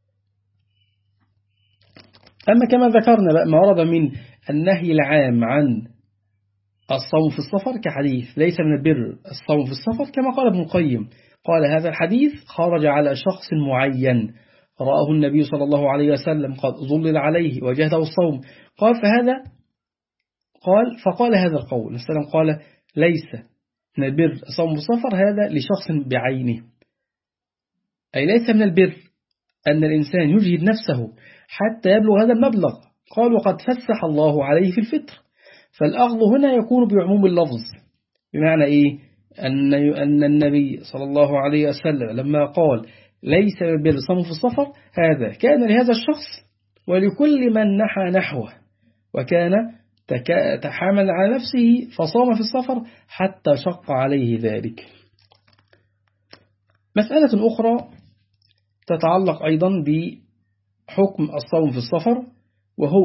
أما كما ذكرنا ما ورد من النهي العام عن الصوم في السفر كحديث ليس من البر الصوم في السفر، كما قال ابن القيم قال هذا الحديث خرج على شخص معين رآه النبي صلى الله عليه وسلم قد ظلل عليه وجهده الصوم، قال فهذا قال فقال هذا القول السلام قال ليس من البر الصوم في السفر، هذا لشخص بعينه، أي ليس من البر أن الإنسان يجهد نفسه حتى يبلغ هذا المبلغ. قال وقد فسح الله عليه في الفطر، فالأخذ هنا يكون بعموم اللفظ، بمعنى إيه؟ أن أن النبي صلى الله عليه وسلم لما قال ليس من البر الصوم في السفر هذا كان لهذا الشخص ولكل من نحى نحوه، وكان تحامل على نفسه فصام في السفر حتى شق عليه ذلك. مسألة أخرى تتعلق أيضا بحكم الصوم في السفر، وهو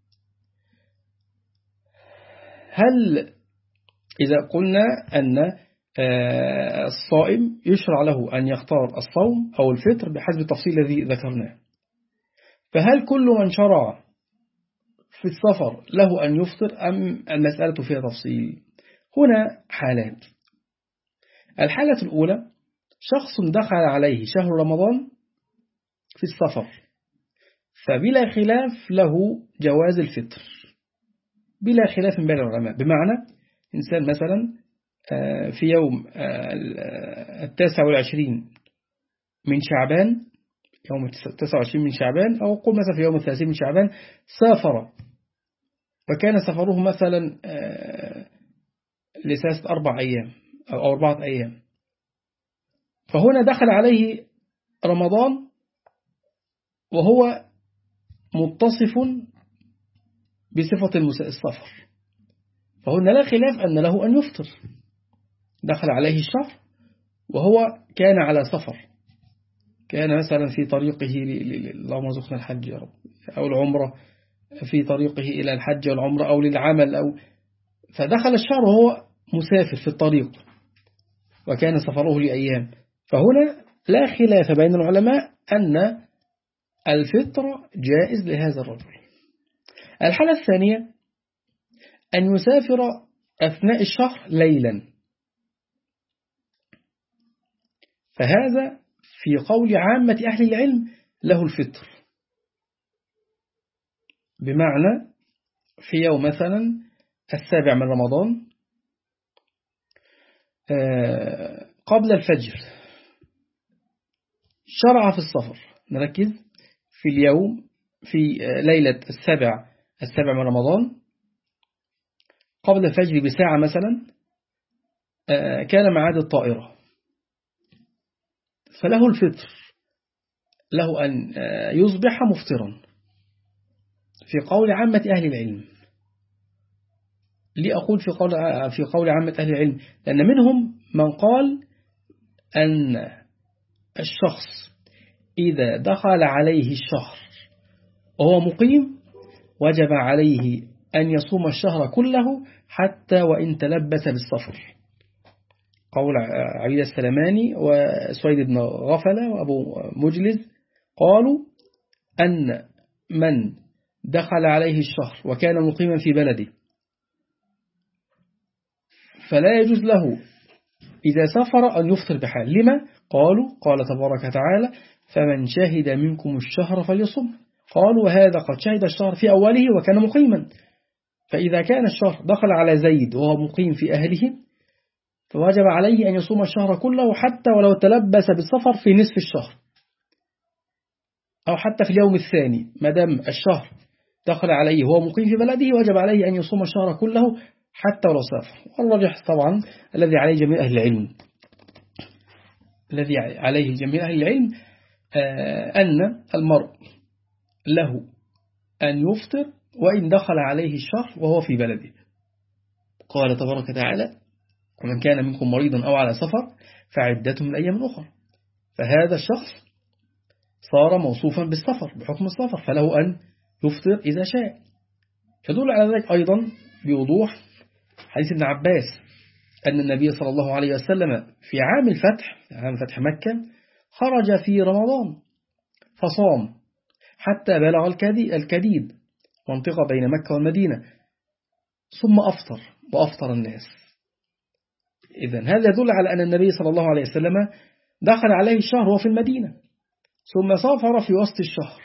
هل إذا قلنا أن الصائم يشرع له أن يختار الصوم أو الفطر بحسب التفصيل الذي ذكرناه، فهل كل من شرع في السفر له أن يفطر أم المسألة فيها تفصيل؟ هنا حالات. الحالة الأولى شخص دخل عليه شهر رمضان في السفر فبلا خلاف له جواز الفطر بلا خلاف بين العلماء، بمعنى إنسان مثلا في يوم التاسع والعشرين من شعبان يوم التاسع والعشرين من شعبان أو قل مثلا في يوم الثلاثين من شعبان سافر، وكان سفره مثلا لثلاثة أربع أيام أو أربعة أيام، فهنا دخل عليه رمضان وهو متصف بصفة السفر، فهنا لا خلاف أن له أن يفطر. دخل عليه الشهر وهو كان على سفر كان مثلا في طريقه اللهم ارزقنا الحج يا رب أو العمرة، في طريقه إلى الحج والعمرة أو للعمل، أو فدخل الشهر وهو مسافر في الطريق وكان سفره لأيام، فهنا لا خلاف بين العلماء أن الفطر جائز لهذا الرجل. الحالة الثانية أن يسافر أثناء الشهر ليلا، فهذا في قول عامة أهل العلم له الفطر، بمعنى في يوم مثلا السابع من رمضان قبل الفجر شرع في السفر، نركز في اليوم في ليلة السابع السابع من رمضان قبل الفجر بساعة مثلا كان ميعاد الطائرة، فله الفطر، له أن يصبح مفطرا في قول عامة أهل العلم. ليه أقول في قول في قول عامة أهل العلم؟ لأن منهم من قال أن الشخص إذا دخل عليه الشهر وهو مقيم وجب عليه أن يصوم الشهر كله حتى وإن تلبس بالسفر، قول عبيد السلماني وسويد بن غفلة وأبو مجلز، قالوا أن من دخل عليه الشهر وكان مقيما في بلده فلا يجوز له إذا سافر أن يفطر بحال. لما؟ قالوا قال تبارك وتعالى فمن شهد منكم الشهر فليصم، قالوا وهذا قد شهد الشهر في أوله وكان مقيما، فإذا كان الشهر دخل على زيد وهو مقيم في أهله فوجب عليه أن يصوم الشهر كله حتى ولو تلبس بالسفر في نصف الشهر أو حتى في اليوم الثاني، ما دام الشهر دخل عليه وهو مقيم في بلده وجب عليه أن يصوم الشهر كله حتى ولو سافر. والراجح طبعا الذي عليه جميع أهل العلم الذي عليه جميع أهل العلم أن المرء له أن يفطر وإن دخل عليه الشهر وهو في بلده. قال تبارك وتعالى ومن كان منكم مريضا أو على سفر فعدة من أيام أخرى، فهذا الشخص صار موصوفا بالسفر بحكم السفر فله أن يفطر إذا شاء. يدل على ذلك أيضا بوضوح حديث ابن عباس أن النبي صلى الله عليه وسلم في عام الفتح عام فتح مكة خرج في رمضان فصام حتى بلغ الكديد منطقة بين مكة والمدينة ثم أفطر وأفطر الناس. إذن هذا يدل على أن النبي صلى الله عليه وسلم دخل عليه الشهر وهو في المدينة ثم سافر في وسط الشهر،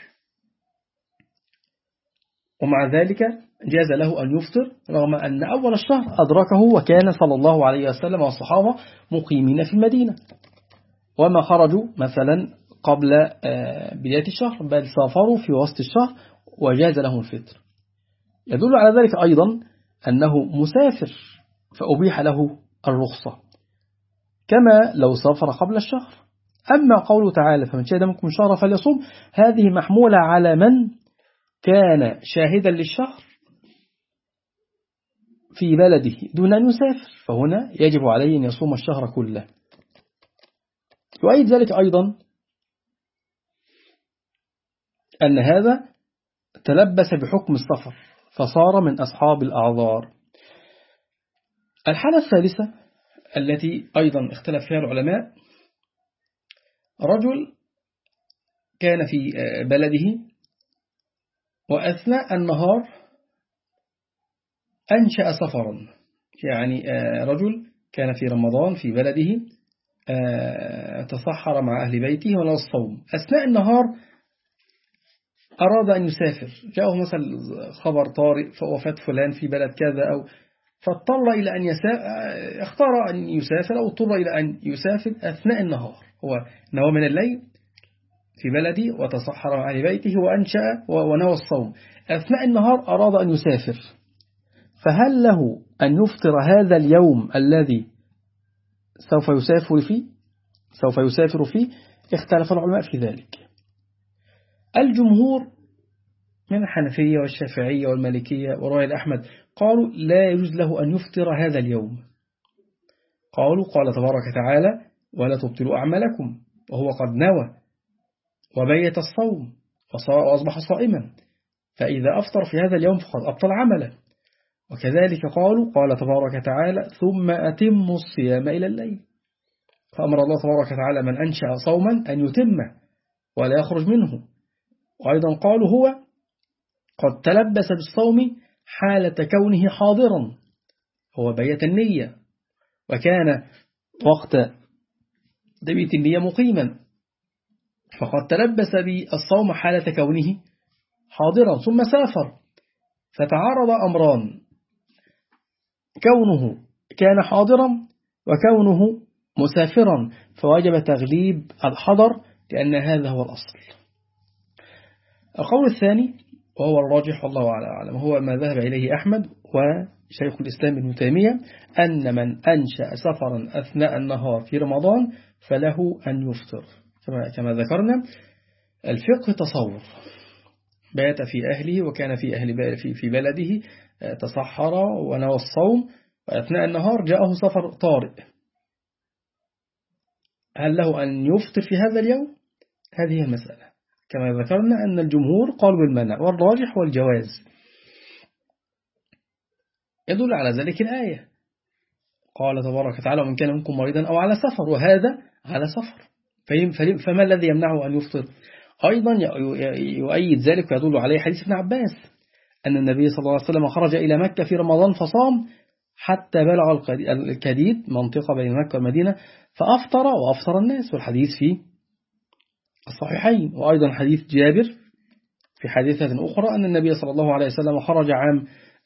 ومع ذلك جاز له أن يفطر رغم أن أول الشهر أدركه وكان صلى الله عليه وسلم والصحابة مقيمين في المدينة وما خرجوا مثلا قبل بداية الشهر بل سافروا في وسط الشهر وجاز لهم الفطر. يدل على ذلك أيضا أنه مسافر فأبيح له الرخصة كما لو سافر قبل الشهر. أما قوله تعالى فمن شهد منكم الشهر فليصوم، هذه محمولة على من كان شاهدا للشهر في بلده دون أن يسافر، فهنا يجب عليه أن يصوم الشهر كله. وأيد ذلك أيضا أن هذا تلبس بحكم السفر فصار من أصحاب الأعذار. الحالة الثالثة التي أيضا اختلف فيها العلماء، رجل كان في بلده وأثناء النهار أنشأ سفرا، يعني رجل كان في رمضان في بلده تصحر مع أهل بيته ونوى الصوم، أثناء النهار أراد أن يسافر، جاءه مثلا خبر طارئ فوفاة فلان في بلد كذا أو فاضطر إلى أن يسافر، اختار أن يسافر أو اضطر إلى أن يسافر أثناء النهار، هو نوى من الليل في بلدي وتصحر مع أهل بيته وأنشأ ونوى الصوم، أثناء النهار أراد أن يسافر، فهل له أن يفطر هذا اليوم الذي سوف يسافر فيه سوف يسافر فيه؟ اختلف العلماء في ذلك. الجمهور من الحنفية والشافعية والمالكية ورواية الأحمد قالوا لا يجوز له أن يفطر هذا اليوم. قالوا قال تبارك وتعالى ولا تبطلوا أعمالكم وهو قد نوى وبيت الصوم وأصبح صائما، فإذا أفطر في هذا اليوم فقد أبطل عمله. وكذلك قالوا قال تبارك وتعالى ثم أتموا الصيام إلى الليل، فأمر الله تبارك وتعالى من أنشأ صوما أن يتمه ولا يخرج منه. وأيضا قالوا هو قد تلبس بالصوم حالة كونه حاضرا، هو بيت النية وكان وقت تبيت النية مقيما، فقد تلبس بالصوم حالة كونه حاضرا ثم سافر، فتعارض أمران، كونه كان حاضرا وكونه مسافرا، فوجب تغليب الحضر لأن هذا هو الأصل. القول الثاني وهو الراجح والله أعلم هو ما ذهب إليه أحمد وشيخ الإسلام ابن تيمية، أن من أنشأ سفرا أثناء النهار في رمضان فله أن يفطر. كما ذكرنا الفقه تصور، بات في أهله وكان في أهل في بلده، تصحر ونوى الصوم وأثناء النهار جاءه سفر طارئ، هل له أن يفطر في هذا اليوم؟ هذه المسألة. كما ذكرنا أن الجمهور قالوا بالمنع والراجح والجواز، يدل على ذلك الآية قال تبارك وتعالى ومن كان منكم مريضا أو على سفر، وهذا على سفر، فما الذي يمنعه أن يفطر؟ أيضا يؤيد ذلك ويدل عليه حديث ابن عباس أن النبي صلى الله عليه وسلم خرج إلى مكة في رمضان فصام حتى بلغ الكديد منطقة بين مكة والمدينة فأفطر وأفطر الناس، والحديث في الصحيحين. وأيضا حديث جابر في حديثة أخرى أن النبي صلى الله عليه وسلم خرج عام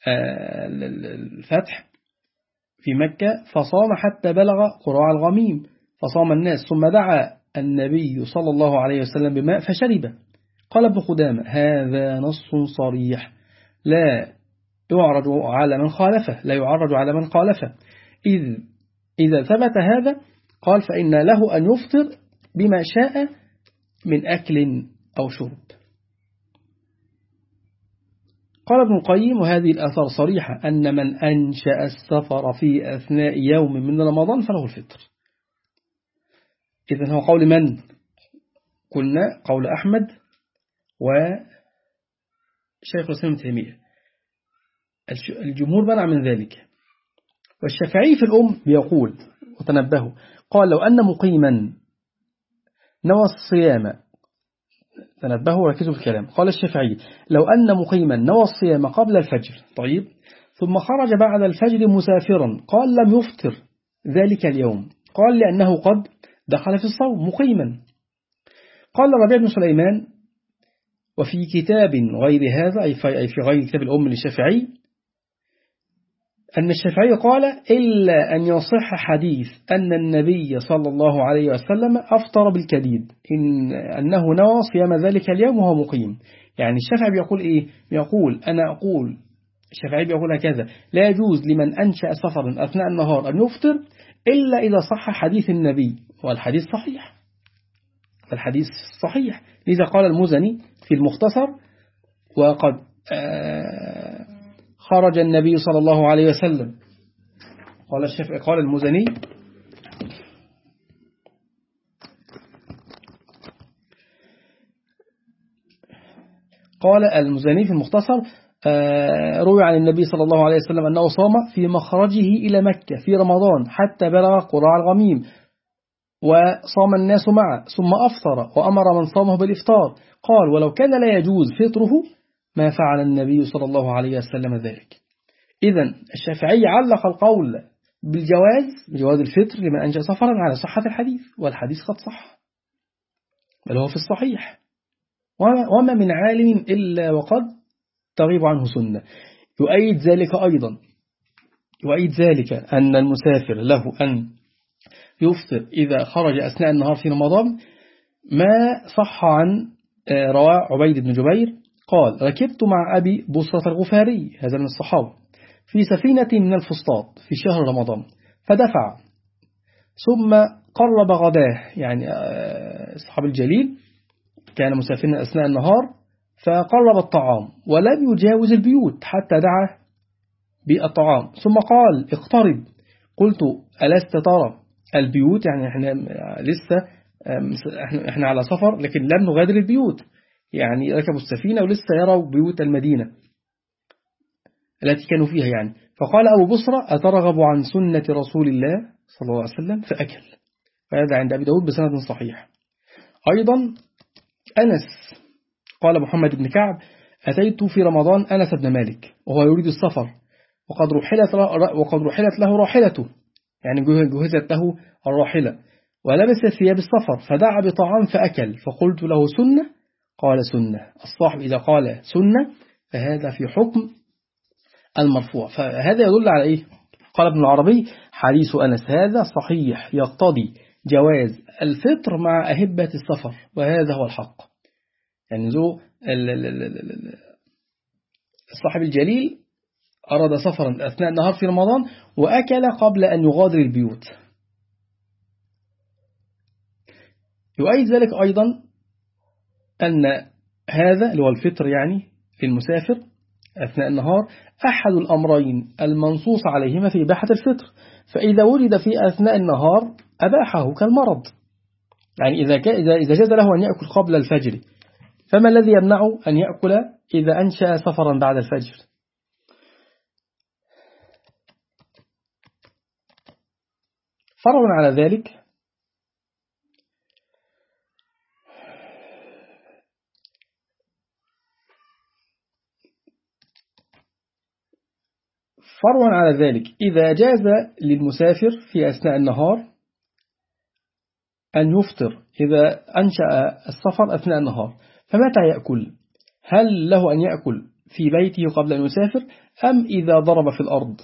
الفتح في مكة فصام حتى بلغ قراع الغميم فصام الناس، ثم دعا النبي صلى الله عليه وسلم بماء فشرب. قال ابن قدامة هذا نص صريح لا يعرج على من خالفه لا يعرج على من خالفه إذ إذا ثبت هذا قال فإن له أن يفطر بما شاء من أكل أو شرب. قال ابن القيم وهذه الآثار صريحة أن من أنشأ السفر في أثناء يوم من رمضان فله الفطر. إذن هو قول من؟ قلنا قول أحمد وشيخ الإسلام ابن تيمية، الجمهور منع من ذلك. والشافعي في الأم بيقول وتنبهوا قال لو أن مقيما نوى الصيام، تنبهوا وركزوا في الكلام، قال الشافعي لو أن مقيما نوى الصيام قبل الفجر طيب ثم خرج بعد الفجر مسافرا قال لم يفطر ذلك اليوم، قال لأنه قد دخل في الصوم مقيما. قال ربيع بن سليمان وفي كتاب غير هذا أي في غير كتاب الأم للشافعي أن الشافعي قال إلا أن يصح حديث أن النبي صلى الله عليه وسلم أفطر بالكديد إن أنه نوى صيام ذلك اليوم وهو مقيم. يعني الشافعي بيقول إيه؟ بيقول أنا أقول الشافعي بيقول هكذا لا يجوز لمن أنشأ سفرا أثناء النهار أن يفطر إلا إذا صح حديث النبي، والحديث صحيح، الحديث صحيح. لذا قال المزني في المختصر وقد آه خرج النبي صلى الله عليه وسلم، قال الشافعي قال المزني قال المزني في المختصر روي عن النبي صلى الله عليه وسلم أنه صام في مخرجه إلى مكة في رمضان حتى بلغ قراع الغميم وصام الناس معه ثم أفطر وأمر من صامه بالإفطار. قال ولو كان لا يجوز فطره ما فعل النبي صلى الله عليه وسلم ذلك. إذن الشافعي علق القول بالجواز بجواز الفطر لمن أنشأ سفرا على صحة الحديث، والحديث قد صح بل هو في الصحيح، وما من عالم إلا وقد تغيب عنه سنة. يؤيد ذلك أيضا يؤيد ذلك أن المسافر له أن يفطر إذا خرج أثناء النهار في رمضان ما صح عن رواء عبيد بن جبير قال ركبت مع أبي بصرة الغفاري هذا من الصحابة في سفينة من الفسطاط في شهر رمضان فدفع ثم قرب غداه، يعني الصحابي الجليل كان مسافرا أثناء النهار فقرب الطعام ولم يجاوز البيوت حتى دعا بالطعام ثم قال اقترب، قلت ألست ترى البيوت، يعني احنا لسه احنا على سفر لكن لم نغادر البيوت، يعني ركبوا السفينة ولسه يروا بيوت المدينة التي كانوا فيها يعني. فقال أبو بصرة أترغب عن سنة رسول الله صلى الله عليه وسلم فأكل. وهذا عند أبي داود بسند صحيح. أيضا أنس قال محمد بن كعب أتيت في رمضان أنس بن مالك وهو يريد السفر وقد رحلت, وقد رحلت له راحلته، يعني جهزت له الراحلة، ولبس ثياب السفر فدعا بطعام فأكل، فقلت له سنة؟ قال سنة. الصاحب إذا قال سنة فهذا في حكم المرفوع. فهذا يدل على إيه؟ قال ابن العربي حديث أنس هذا صحيح يقتضي جواز الفطر مع أهبة السفر، وهذا هو الحق. يعني ذو الصاحب الجليل أراد سفرا أثناء النهار في رمضان وأكل قبل أن يغادر البيوت. يؤيد ذلك أيضا أن هذا اللي هو الفطر يعني للمسافر أثناء النهار أحد الأمرين المنصوص عليهما في إباحة الفطر، فإذا ولد في أثناء النهار أباحه كالمرض، يعني إذا إذا جاز له أن يأكل قبل الفجر فما الذي يمنعه أن يأكل إذا أنشأ سفرا بعد الفجر؟ فرعا على ذلك فرعا على ذلك إذا جاز للمسافر في أثناء النهار أن يفطر إذا أنشأ السفر أثناء النهار، فمتى يأكل؟ هل له أن يأكل في بيته قبل أن يسافر أم إذا ضرب في الأرض؟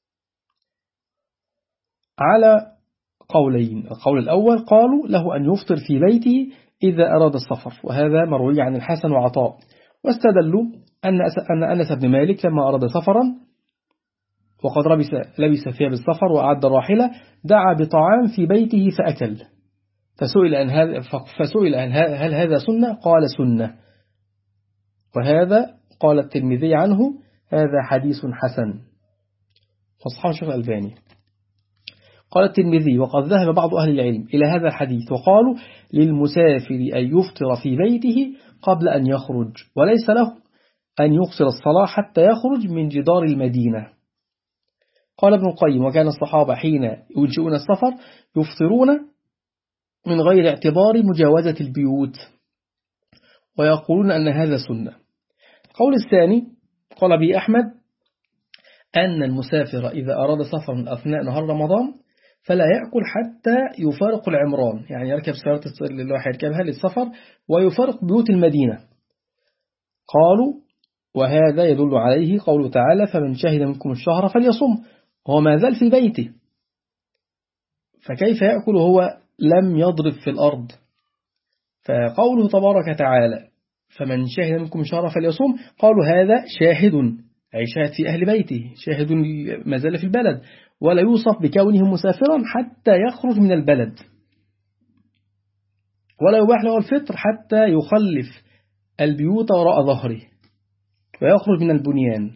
على قولين. القول الأول قالوا له أن يفطر في بيته إذا أراد السفر، وهذا مروي عن الحسن وعطاء، واستدلوا أن أن أنس بن مالك لما أراد سفرا وقد لبس لبس ثياب السفر وأعد الراحلة دعا بطعام في بيته فأكل، فسئل أن هذا فسئل أن هل هذا سنة؟ قال سنة. وهذا قال الترمذي عنه هذا حديث حسن وصححه الشيخ الألباني. قال الترمذي وقد ذهب بعض أهل العلم إلى هذا الحديث وقالوا للمسافر أن يفطر في بيته قبل أن يخرج، وليس له أن يقصر الصلاة حتى يخرج من جدار المدينة. قال ابن القيم وكان الصحابة حين ينشئون السفر يفطرون من غير اعتبار مجاوزة البيوت ويقولون أن هذا سنة. القول الثاني قال به أحمد أن المسافر إذا أراد سفرا أثناء نهار رمضان فلا يأكل حتى يفارق العمران، يعني يركب سيارة اللي هو هيركبها للسفر ويفارق بيوت المدينة. قالوا وهذا يدل عليه قوله تعالى فمن شهد منكم الشهر فليصم، هو ما زال في بيته، فكيف يأكل وهو لم يضرب في الأرض؟ فقوله تبارك تعالى فمن شهد منكم الشهر فليصم قالوا هذا شاهد، أي شاهد في أهل بيته، شاهد ما زال في البلد، ولا يوصف بكونه مسافرا حتى يخرج من البلد، ولا يباح له الفطر حتى يخلف البيوت وراء ظهره ويخرج من البنيان.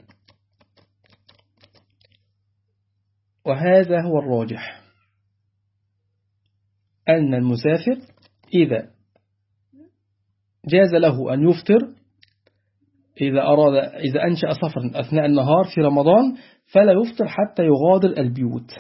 وهذا هو الراجح أن المسافر إذا جاز له أن يفطر إذا أراد إذا أنشأ سفرا أثناء النهار في رمضان فلا يفطر حتى يغادر البيوت.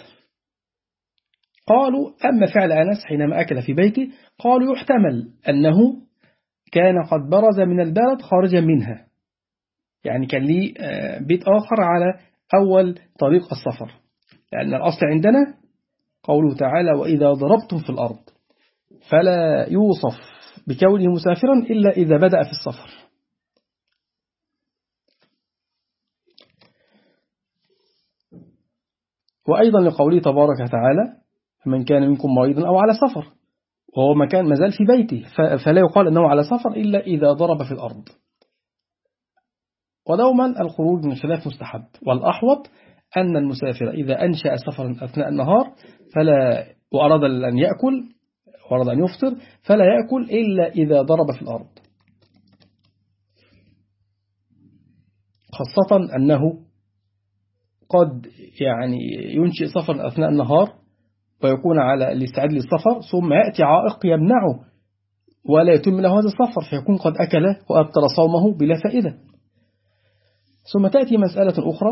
قالوا أما فعل أنس حينما أكل في بيته قالوا يحتمل أنه كان قد برز من البلد خارجا منها، يعني كان لي بيت آخر على أول طريق السفر، لأن الأصل عندنا قوله تعالى وإذا ضربتم في الأرض، فلا يوصف بكونه مسافرا إلا إذا بدأ في السفر. وأيضا لقوله تبارك وتعالى من كان منكم مريضا أو على سفر، وهو مكان مازال في بيته، فلا يقال أنه على سفر إلا إذا ضرب في الأرض. ودوما الخروج من خلاف مستحب، والأحوط أن المسافر إذا أنشأ سفرا أثناء النهار فلا وأراد أن يأكل وأراد أن يفطر فلا يأكل إلا إذا ضرب في الأرض، خاصة أنه قد يعني ينشئ سفرا أثناء النهار ويكون على الاستعداد للسفر ثم يأتي عائق يمنعه ولا يتم له هذا السفر فيكون قد أكل وأبطل صومه بلا فائدة. ثم تأتي مسألة أخرى: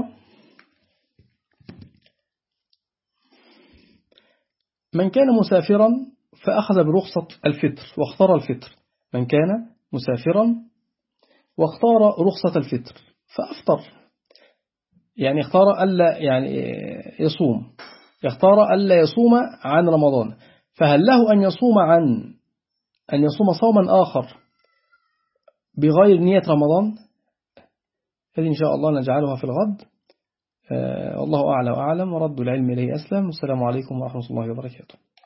من كان مسافرا فأخذ برخصة الفطر واختار الفطر. من كان مسافرا واختار رخصة الفطر فأفطر، يعني اختار ألا يعني يصوم، يختار ألا يصوم عن رمضان، فهل له أن يصوم عن أن يصوم صوما آخر بغير نية رمضان؟ هذه إن شاء الله نجعلها في الغد. والله أعلى وأعلم، ورد العلم إليه أسلم. والسلام عليكم ورحمة الله وبركاته.